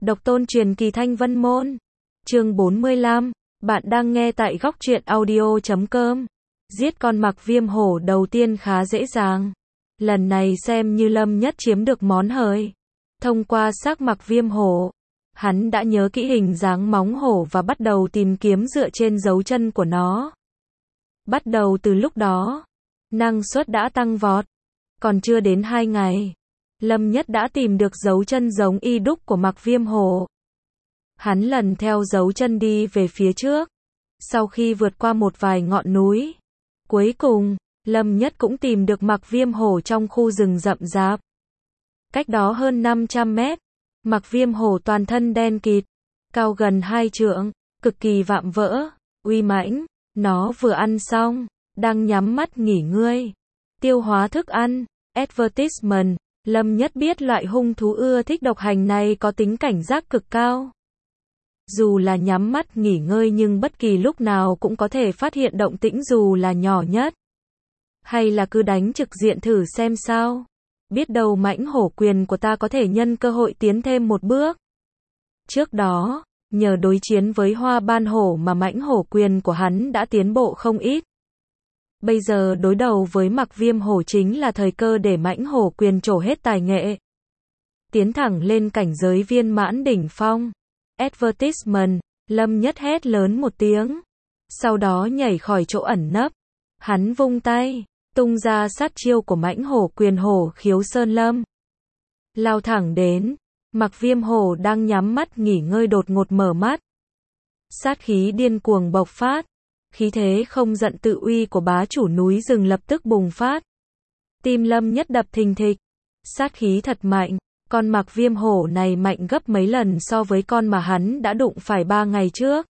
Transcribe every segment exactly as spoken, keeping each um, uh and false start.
Độc tôn truyền kỳ Thanh Vân Môn. Chương bốn mươi lăm. Bạn đang nghe tại góc truyện audio chấm com. Giết con mặc viêm hổ đầu tiên khá dễ dàng. Lần này xem như Lâm Nhất chiếm được món hời. Thông qua xác mặc viêm hổ, hắn đã nhớ kỹ hình dáng móng hổ và bắt đầu tìm kiếm dựa trên dấu chân của nó. Bắt đầu từ lúc đó, năng suất đã tăng vọt. Còn chưa đến hai ngày, Lâm Nhất đã tìm được dấu chân giống y đúc của mặc viêm hổ. Hắn lần theo dấu chân đi về phía trước. Sau khi vượt qua một vài ngọn núi, cuối cùng, Lâm Nhất cũng tìm được mặc viêm hổ trong khu rừng rậm rạp. Cách đó hơn năm trăm mét, mặc viêm hổ toàn thân đen kịt, cao gần hai trượng, cực kỳ vạm vỡ, uy mãnh. Nó vừa ăn xong, đang nhắm mắt nghỉ ngơi, tiêu hóa thức ăn. Advertisement. Lâm Nhất biết loại hung thú ưa thích độc hành này có tính cảnh giác cực cao. Dù là nhắm mắt nghỉ ngơi nhưng bất kỳ lúc nào cũng có thể phát hiện động tĩnh dù là nhỏ nhất. Hay là cứ đánh trực diện thử xem sao. Biết đâu mãnh hổ quyền của ta có thể nhân cơ hội tiến thêm một bước. Trước đó, nhờ đối chiến với hoa ban hổ mà mãnh hổ quyền của hắn đã tiến bộ không ít. Bây giờ đối đầu với mặc viêm hổ chính là thời cơ để mãnh hổ quyền trổ hết tài nghệ. Tiến thẳng lên cảnh giới viên mãn đỉnh phong. Advertisement. Lâm Nhất hét lớn một tiếng. Sau đó nhảy khỏi chỗ ẩn nấp. Hắn vung tay, tung ra sát chiêu của mãnh hổ quyền hổ khiếu sơn lâm. Lao thẳng đến. Mặc viêm hổ đang nhắm mắt nghỉ ngơi đột ngột mở mắt. Sát khí điên cuồng bộc phát. Khí thế không giận tự uy của bá chủ núi rừng lập tức bùng phát. Tim Lâm Nhất đập thình thịch. Sát khí thật mạnh. Con mặc viêm hổ này mạnh gấp mấy lần so với con mà hắn đã đụng phải ba ngày trước.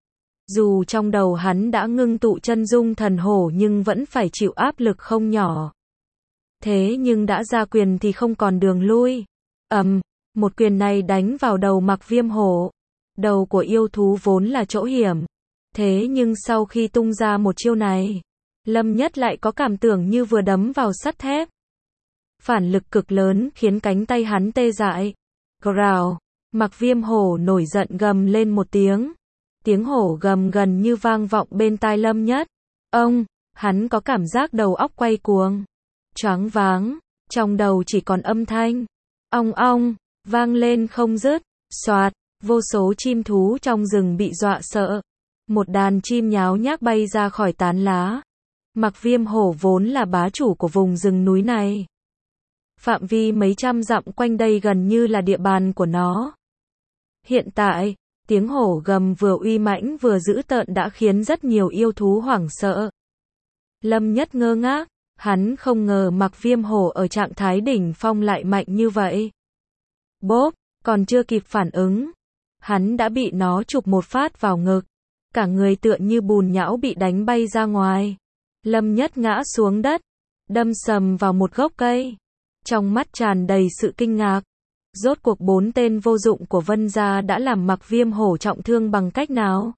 Dù trong đầu hắn đã ngưng tụ chân dung thần hổ nhưng vẫn phải chịu áp lực không nhỏ. Thế nhưng đã ra quyền thì không còn đường lui. Ầm, um, một quyền này đánh vào đầu mặc viêm hổ. Đầu của yêu thú vốn là chỗ hiểm. Thế nhưng sau khi tung ra một chiêu này, Lâm Nhất lại có cảm tưởng như vừa đấm vào sắt thép. Phản lực cực lớn khiến cánh tay hắn tê dại. Growl. Mặc viêm hổ nổi giận gầm lên một tiếng. Tiếng hổ gầm gần như vang vọng bên tai Lâm Nhất. Ông, hắn có cảm giác đầu óc quay cuồng. Choáng váng, trong đầu chỉ còn âm thanh. Ong ong, vang lên không dứt. Soạt, vô số chim thú trong rừng bị dọa sợ. Một đàn chim nháo nhác bay ra khỏi tán lá. Mặc viêm hổ vốn là bá chủ của vùng rừng núi này. Phạm vi mấy trăm dặm quanh đây gần như là địa bàn của nó. Hiện tại, tiếng hổ gầm vừa uy mãnh vừa dữ tợn đã khiến rất nhiều yêu thú hoảng sợ. Lâm Nhất ngơ ngác, hắn không ngờ mặc viêm hổ ở trạng thái đỉnh phong lại mạnh như vậy. Bốp, còn chưa kịp phản ứng, hắn đã bị nó chụp một phát vào ngực. Cả người tựa như bùn nhão bị đánh bay ra ngoài. Lâm Nhất ngã xuống đất, đâm sầm vào một gốc cây. Trong mắt tràn đầy sự kinh ngạc. Rốt cuộc bốn tên vô dụng của Vân gia đã làm mặc viêm hổ trọng thương bằng cách nào?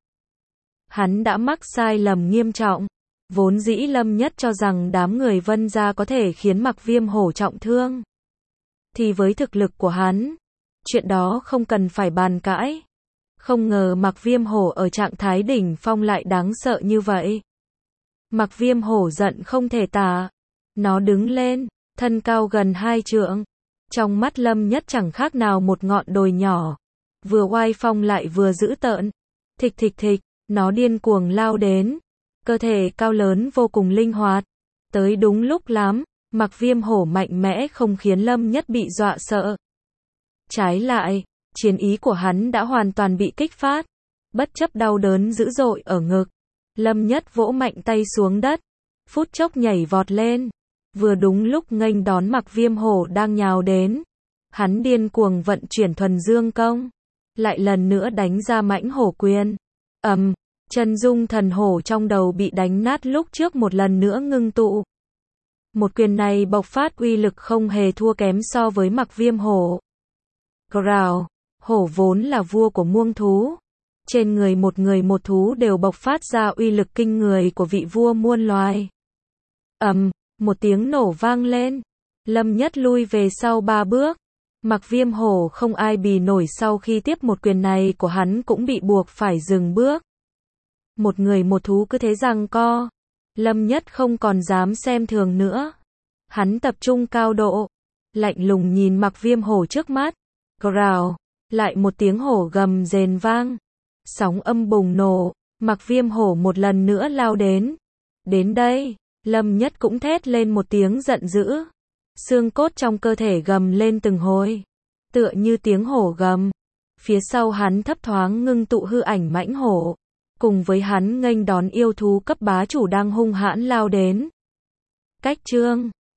Hắn đã mắc sai lầm nghiêm trọng. Vốn dĩ Lâm Nhất cho rằng đám người Vân gia có thể khiến mặc viêm hổ trọng thương. Thì với thực lực của hắn, chuyện đó không cần phải bàn cãi. Không ngờ mặc viêm hổ ở trạng thái đỉnh phong lại đáng sợ như vậy. Mặc viêm hổ giận không thể tả. Nó đứng lên, thân cao gần hai trượng. Trong mắt Lâm Nhất chẳng khác nào một ngọn đồi nhỏ. Vừa oai phong lại vừa dữ tợn. Thịch thịch thịch, nó điên cuồng lao đến. Cơ thể cao lớn vô cùng linh hoạt. Tới đúng lúc lắm, mặc viêm hổ mạnh mẽ không khiến Lâm Nhất bị dọa sợ. Trái lại, chiến ý của hắn đã hoàn toàn bị kích phát. Bất chấp đau đớn dữ dội ở ngực, Lâm Nhất vỗ mạnh tay xuống đất. Phút chốc nhảy vọt lên. Vừa đúng lúc nghênh đón mặc viêm hổ đang nhào đến. Hắn điên cuồng vận chuyển thuần dương công. Lại lần nữa đánh ra mãnh hổ quyền. Ầm, um, chân dung thần hổ trong đầu bị đánh nát lúc trước một lần nữa ngưng tụ. Một quyền này bộc phát uy lực không hề thua kém so với mặc viêm hổ. Growl. Hổ vốn là vua của muông thú. Trên người một người một thú đều bộc phát ra uy lực kinh người của vị vua muôn loài. Ầm, um, một tiếng nổ vang lên. Lâm Nhất lui về sau ba bước. Mặc Viêm Hổ không ai bì nổi sau khi tiếp một quyền này của hắn cũng bị buộc phải dừng bước. Một người một thú cứ thế giằng co. Lâm Nhất không còn dám xem thường nữa. Hắn tập trung cao độ, lạnh lùng nhìn Mặc Viêm Hổ trước mắt. Growl, lại một tiếng hổ gầm rền vang. Sóng âm bùng nổ, Mặc Viêm Hổ một lần nữa lao đến. Đến đây, Lâm Nhất cũng thét lên một tiếng giận dữ. Xương cốt trong cơ thể gầm lên từng hồi, tựa như tiếng hổ gầm. Phía sau hắn thấp thoáng ngưng tụ hư ảnh mãnh hổ, cùng với hắn nghênh đón yêu thú cấp bá chủ đang hung hãn lao đến. Cách chương